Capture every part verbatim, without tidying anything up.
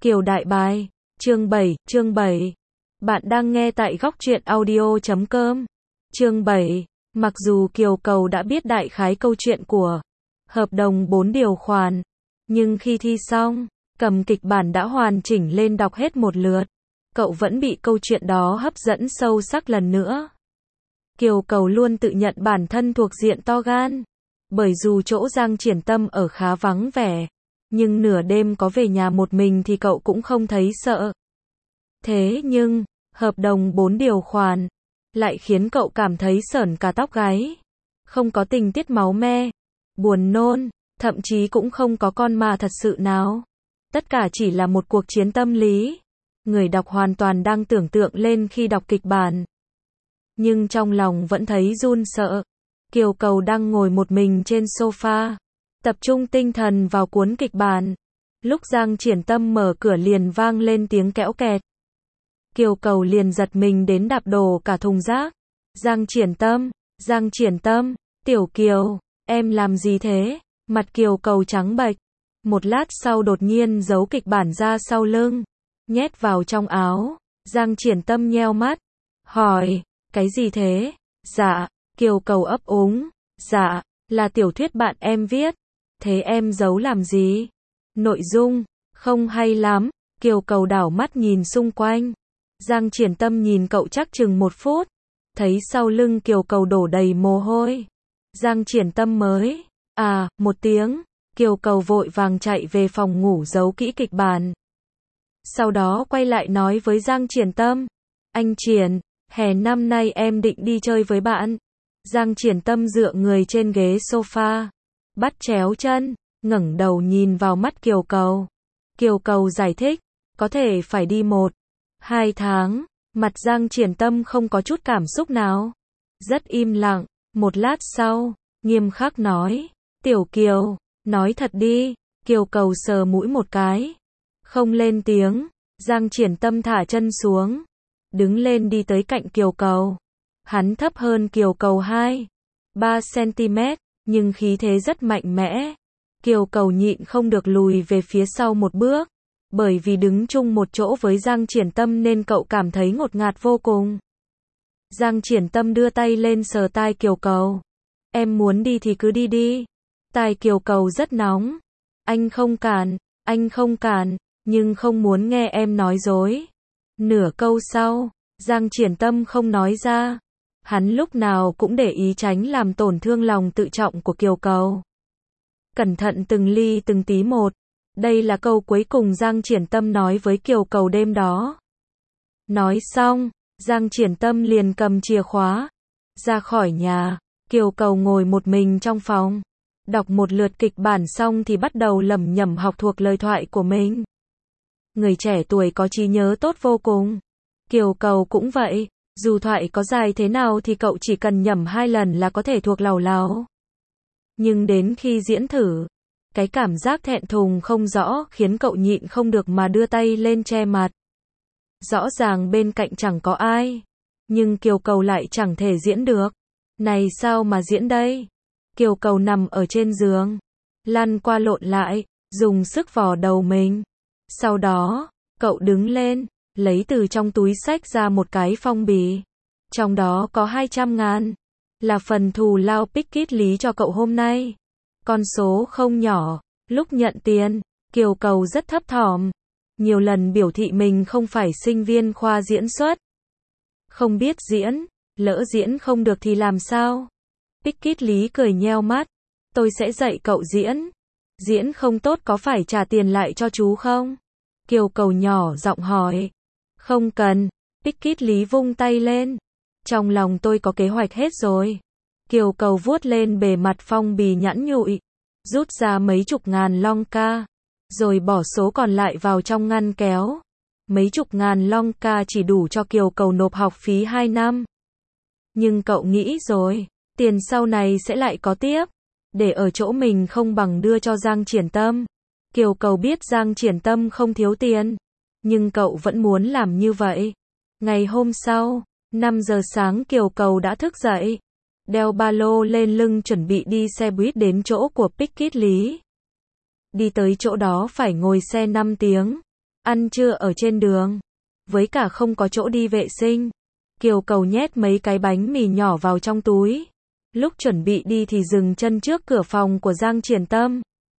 Kiều Đại Bài, chương bảy, chương bảy. Bạn đang nghe tại góc truyện audio chấm com. Chương bảy. Mặc dù Kiều Cầu đã biết đại khái câu chuyện của hợp đồng bốn điều khoản, nhưng khi thi xong, cầm kịch bản đã hoàn chỉnh lên đọc hết một lượt, cậu vẫn bị câu chuyện đó hấp dẫn sâu sắc lần nữa. Kiều Cầu luôn tự nhận bản thân thuộc diện to gan, bởi dù chỗ Giang Triển Tâm ở khá vắng vẻ, nhưng nửa đêm có về nhà một mình thì cậu cũng không thấy sợ. Thế nhưng, hợp đồng bốn điều khoản lại khiến cậu cảm thấy sởn cả tóc gáy. Không có tình tiết máu me, buồn nôn, thậm chí cũng không có con ma thật sự nào. Tất cả chỉ là một cuộc chiến tâm lý. Người đọc hoàn toàn đang tưởng tượng lên khi đọc kịch bản. Nhưng trong lòng vẫn thấy run sợ. Kiều Cầu đang ngồi một mình trên sofa, tập trung tinh thần vào cuốn kịch bản. Lúc Giang Triển Tâm mở cửa liền vang lên tiếng kéo kẹt. Kiều Cầu liền giật mình đến đạp đổ cả thùng rác. Giang Triển Tâm, Giang Triển Tâm, Tiểu Kiều, em làm gì thế? Mặt Kiều Cầu trắng bệch. Một lát sau đột nhiên giấu kịch bản ra sau lưng, nhét vào trong áo. Giang Triển Tâm nheo mắt, hỏi, cái gì thế? Dạ, Kiều Cầu ấp úng, dạ, là tiểu thuyết bạn em viết. Thế em giấu làm gì? Nội dung, không hay lắm. Kiều Cầu đảo mắt nhìn xung quanh. Giang Triển Tâm nhìn cậu chắc chừng một phút, thấy sau lưng Kiều Cầu đổ đầy mồ hôi. Giang Triển Tâm mới, à, một tiếng. Kiều Cầu vội vàng chạy về phòng ngủ giấu kỹ kịch bản. Sau đó quay lại nói với Giang Triển Tâm, anh Triển, hè năm nay em định đi chơi với bạn. Giang Triển Tâm dựa người trên ghế sofa, bắt chéo chân, ngẩng đầu nhìn vào mắt Kiều Cầu. Kiều Cầu giải thích, có thể phải đi một, hai tháng. Mặt Giang Triển Tâm không có chút cảm xúc nào, rất im lặng. Một lát sau, nghiêm khắc nói, Tiểu Kiều, nói thật đi. Kiều Cầu sờ mũi một cái, không lên tiếng. Giang Triển Tâm thả chân xuống, đứng lên đi tới cạnh Kiều Cầu. Hắn thấp hơn Kiều Cầu hai, ba xăng-ti-mét, nhưng khí thế rất mạnh mẽ. Kiều Cầu nhịn không được lùi về phía sau một bước, bởi vì đứng chung một chỗ với Giang Triển Tâm nên cậu cảm thấy ngột ngạt vô cùng. Giang Triển Tâm đưa tay lên sờ tai Kiều Cầu. Em muốn đi thì cứ đi đi. Tai Kiều Cầu rất nóng. Anh không cản, anh không cản, nhưng không muốn nghe em nói dối. Nửa câu sau, Giang Triển Tâm không nói ra. Hắn lúc nào cũng để ý tránh làm tổn thương lòng tự trọng của Kiều Cầu. Cẩn thận từng ly từng tí một. Đây là câu cuối cùng Giang Triển Tâm nói với Kiều Cầu đêm đó. Nói xong, Giang Triển Tâm liền cầm chìa khóa, ra khỏi nhà. Kiều Cầu ngồi một mình trong phòng, đọc một lượt kịch bản xong thì bắt đầu lẩm nhẩm học thuộc lời thoại của mình. Người trẻ tuổi có trí nhớ tốt vô cùng. Kiều Cầu cũng vậy, dù thoại có dài thế nào thì cậu chỉ cần nhẩm hai lần là có thể thuộc làu láo. Nhưng đến khi diễn thử, cái cảm giác thẹn thùng không rõ khiến cậu nhịn không được mà đưa tay lên che mặt. Rõ ràng bên cạnh chẳng có ai, nhưng Kiều Cầu lại chẳng thể diễn được. Này sao mà diễn đây? Kiều Cầu nằm ở trên giường, lăn qua lộn lại, dùng sức vò đầu mình. Sau đó, cậu đứng lên, lấy từ trong túi xách ra một cái phong bì. Trong đó có hai trăm ngàn, là phần thù lao Pickett Lý cho cậu hôm nay. Con số không nhỏ. Lúc nhận tiền, Kiều Cầu rất thấp thỏm, nhiều lần biểu thị mình không phải sinh viên khoa diễn xuất, không biết diễn, lỡ diễn không được thì làm sao? Pickett Lý cười nheo mắt, tôi sẽ dạy cậu diễn. Diễn không tốt có phải trả tiền lại cho chú không? Kiều Cầu nhỏ giọng hỏi. Không cần. Pickett Lý vung tay lên. Trong lòng tôi có kế hoạch hết rồi. Kiều Cầu vuốt lên bề mặt phong bì nhẵn nhụi, rút ra mấy chục ngàn long ca, rồi bỏ số còn lại vào trong ngăn kéo. Mấy chục ngàn long ca chỉ đủ cho Kiều Cầu nộp học phí hai năm. Nhưng cậu nghĩ rồi, tiền sau này sẽ lại có tiếp. Để ở chỗ mình không bằng đưa cho Giang Triển Tâm. Kiều Cầu biết Giang Triển Tâm không thiếu tiền, nhưng cậu vẫn muốn làm như vậy. Ngày hôm sau, năm giờ sáng Kiều Cầu đã thức dậy, đeo ba lô lên lưng chuẩn bị đi xe buýt đến chỗ của Pickett Lý. Đi tới chỗ đó phải ngồi xe năm tiếng. Ăn trưa ở trên đường. Với cả không có chỗ đi vệ sinh. Kiều Cầu nhét mấy cái bánh mì nhỏ vào trong túi. Lúc chuẩn bị đi thì dừng chân trước cửa phòng của Giang Triển Tâm.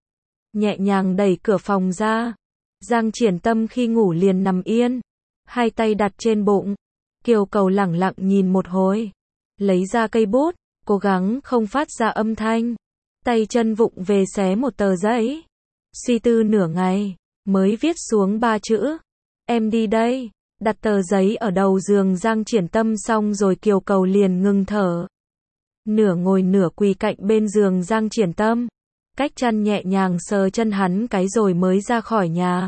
Nhẹ nhàng đẩy cửa phòng ra. Giang Triển Tâm khi ngủ liền nằm yên. Hai tay đặt trên bụng. Kiều Cầu lẳng lặng nhìn một hồi. Lấy ra cây bút. Cố gắng không phát ra âm thanh. Tay chân vụng về xé một tờ giấy. Suy tư nửa ngày. Mới viết xuống ba chữ. Em đi đây. Đặt tờ giấy ở đầu giường Giang Triển Tâm xong rồi Kiều Cầu liền ngừng thở. Nửa ngồi nửa quỳ cạnh bên giường Giang Triển Tâm. Cách chăn nhẹ nhàng sờ chân hắn cái rồi mới ra khỏi nhà.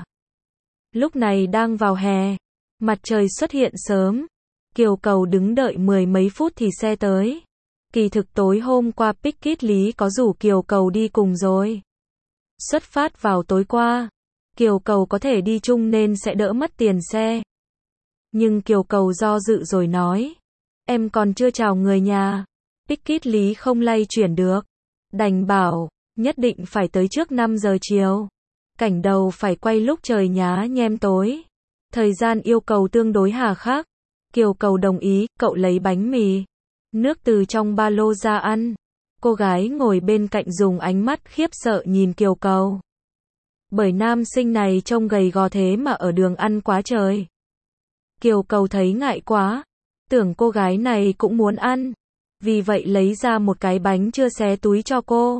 Lúc này đang vào hè. Mặt trời xuất hiện sớm. Kiều Cầu đứng đợi mười mấy phút thì xe tới. Kỳ thực tối hôm qua Pickett Lý có rủ Kiều Cầu đi cùng rồi. Xuất phát vào tối qua. Kiều Cầu có thể đi chung nên sẽ đỡ mất tiền xe. Nhưng Kiều Cầu do dự rồi nói. Em còn chưa chào người nhà. Pickett Lý không lay chuyển được. Đành bảo, nhất định phải tới trước năm giờ chiều. Cảnh đầu phải quay lúc trời nhá nhem tối. Thời gian yêu cầu tương đối hà khắc. Kiều Cầu đồng ý, cậu lấy bánh mì. Nước từ trong ba lô ra ăn. Cô gái ngồi bên cạnh dùng ánh mắt khiếp sợ nhìn Kiều Cầu. Bởi nam sinh này trông gầy gò thế mà ở đường ăn quá trời. Kiều Cầu thấy ngại quá. Tưởng cô gái này cũng muốn ăn. Vì vậy lấy ra một cái bánh chưa xé túi cho cô.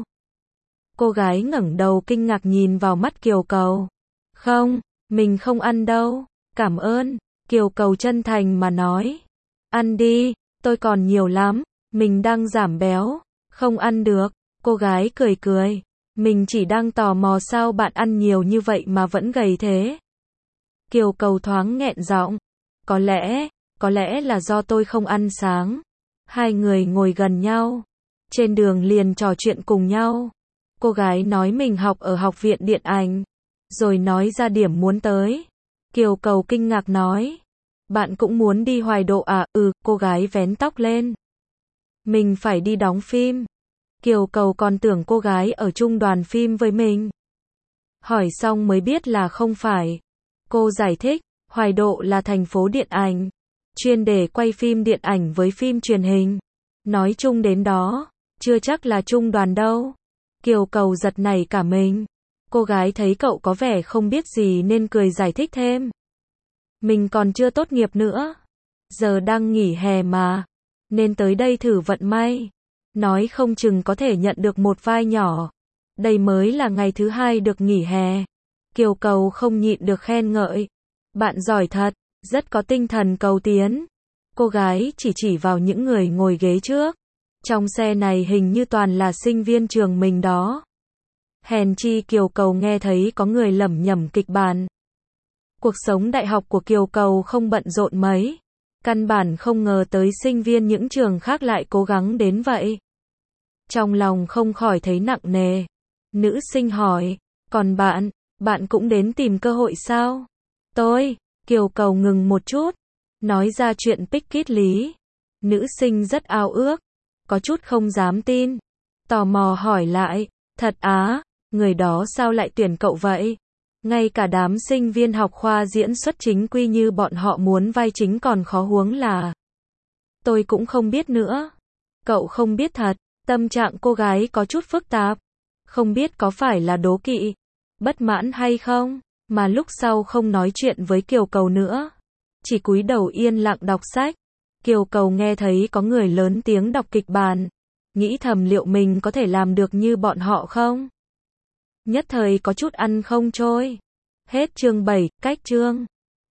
Cô gái ngẩng đầu kinh ngạc nhìn vào mắt Kiều Cầu. Không, mình không ăn đâu. Cảm ơn. Kiều Cầu chân thành mà nói. Ăn đi, tôi còn nhiều lắm. Mình đang giảm béo. Không ăn được. Cô gái cười cười. Mình chỉ đang tò mò sao bạn ăn nhiều như vậy mà vẫn gầy thế. Kiều Cầu thoáng nghẹn giọng. Có lẽ, có lẽ là do tôi không ăn sáng. Hai người ngồi gần nhau. Trên đường liền trò chuyện cùng nhau. Cô gái nói mình học ở học viện điện ảnh. Rồi nói ra điểm muốn tới. Kiều Cầu kinh ngạc nói. Bạn cũng muốn đi Hoài Độ à? Ừ, cô gái vén tóc lên. Mình phải đi đóng phim. Kiều Cầu còn tưởng cô gái ở chung đoàn phim với mình. Hỏi xong mới biết là không phải. Cô giải thích, Hoài Độ là thành phố điện ảnh. Chuyên để quay phim điện ảnh với phim truyền hình. Nói chung đến đó, chưa chắc là chung đoàn đâu. Kiều Cầu giật nảy cả mình. Cô gái thấy cậu có vẻ không biết gì nên cười giải thích thêm. Mình còn chưa tốt nghiệp nữa. Giờ đang nghỉ hè mà. Nên tới đây thử vận may. Nói không chừng có thể nhận được một vai nhỏ. Đây mới là ngày thứ hai được nghỉ hè. Kiều Cầu không nhịn được khen ngợi. Bạn giỏi thật, rất có tinh thần cầu tiến. Cô gái chỉ chỉ vào những người ngồi ghế trước. Trong xe này hình như toàn là sinh viên trường mình đó. Hèn chi Kiều Cầu nghe thấy có người lẩm nhẩm kịch bản. Cuộc sống đại học của Kiều Cầu không bận rộn mấy. Căn bản không ngờ tới sinh viên những trường khác lại cố gắng đến vậy. Trong lòng không khỏi thấy nặng nề. Nữ sinh hỏi, còn bạn, bạn cũng đến tìm cơ hội sao? Tôi, Kiều Cầu ngừng một chút, nói ra chuyện Pickett Lý. Nữ sinh rất ao ước, có chút không dám tin. Tò mò hỏi lại, thật á, người đó sao lại tuyển cậu vậy? Ngay cả đám sinh viên học khoa diễn xuất chính quy như bọn họ muốn vai chính còn khó huống là. Tôi cũng không biết nữa. Cậu không biết thật, tâm trạng cô gái có chút phức tạp. Không biết có phải là đố kỵ, bất mãn hay không, mà lúc sau không nói chuyện với Kiều Cầu nữa. Chỉ cúi đầu yên lặng đọc sách. Kiều Cầu nghe thấy có người lớn tiếng đọc kịch bản. Nghĩ thầm liệu mình có thể làm được như bọn họ không? Nhất thời có chút ăn không trôi. Hết chương bảy, cách chương.